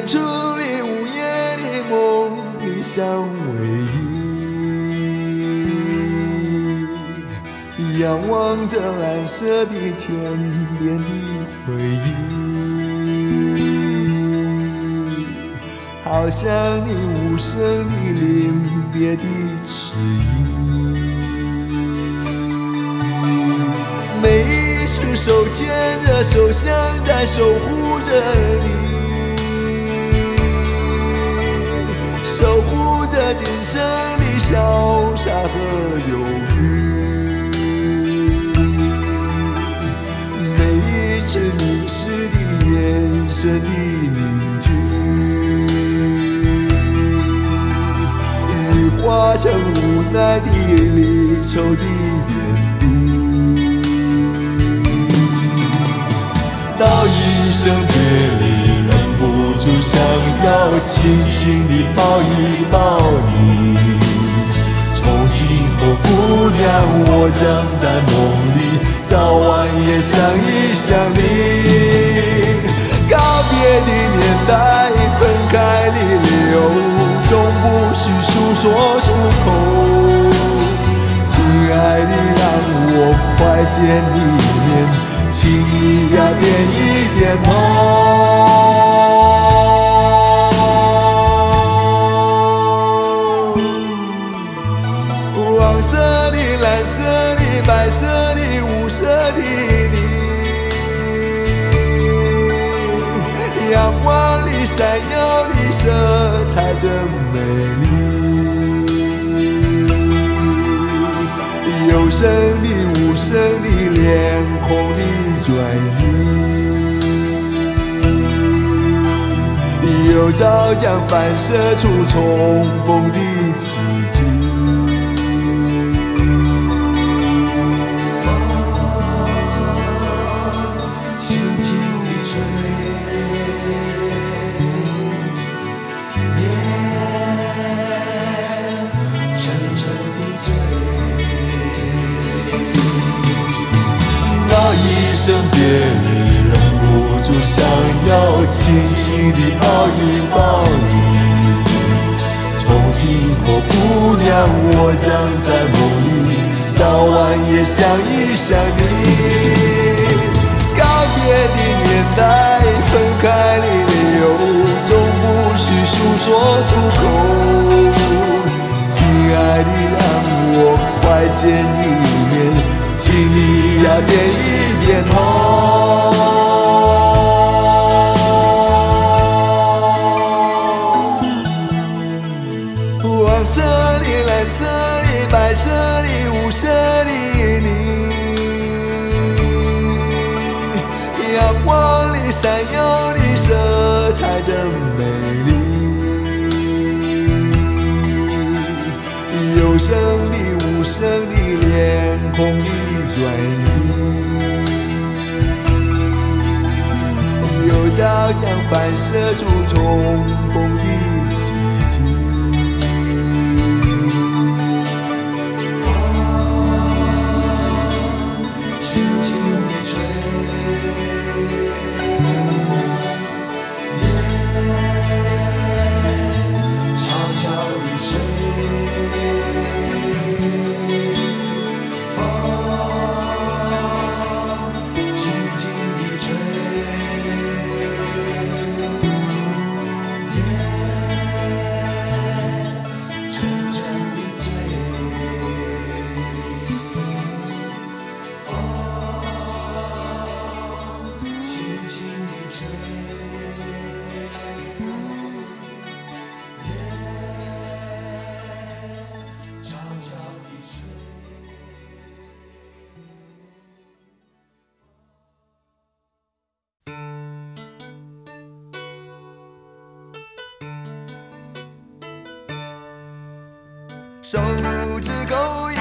远处的午夜的梦里相偎依，仰望着蓝色的天边的回忆，好像你无声的临别的迟疑。每一次手牵着手，像在守护着你，守护着今生的潇洒和忧郁。每一次凝视的眼神的凝聚，已化成无奈的离愁的点滴。道一声别离，忍不住想要轻轻地抱一抱你。从今后，姑娘，我将在梦里早晚也想一想你。告别的年代，分开的理由，总不需诉说出口。亲爱的，让我快见一面，请你呀点一点头。黄色的、蓝色的、白色的、无色的你，阳光里闪耀的色彩真美丽。有声的、无声的、脸孔的转移，有照将反射出重逢的奇迹。轻轻地吹，沉沉地醉。那一声别离，忍不住想要轻轻地抱一抱你。从今后，姑娘，我将在梦里早晚也想一想你。告别的年代，分开的理由，总不需诉说出口。亲爱的，让我快见一面，请你呀点一点头。黄色的、蓝色的、白色的、无色的你，阳光里闪耀的色彩真美丽。有声的、无声的、脸孔的转移，有照将反射出重逢的奇迹。手指勾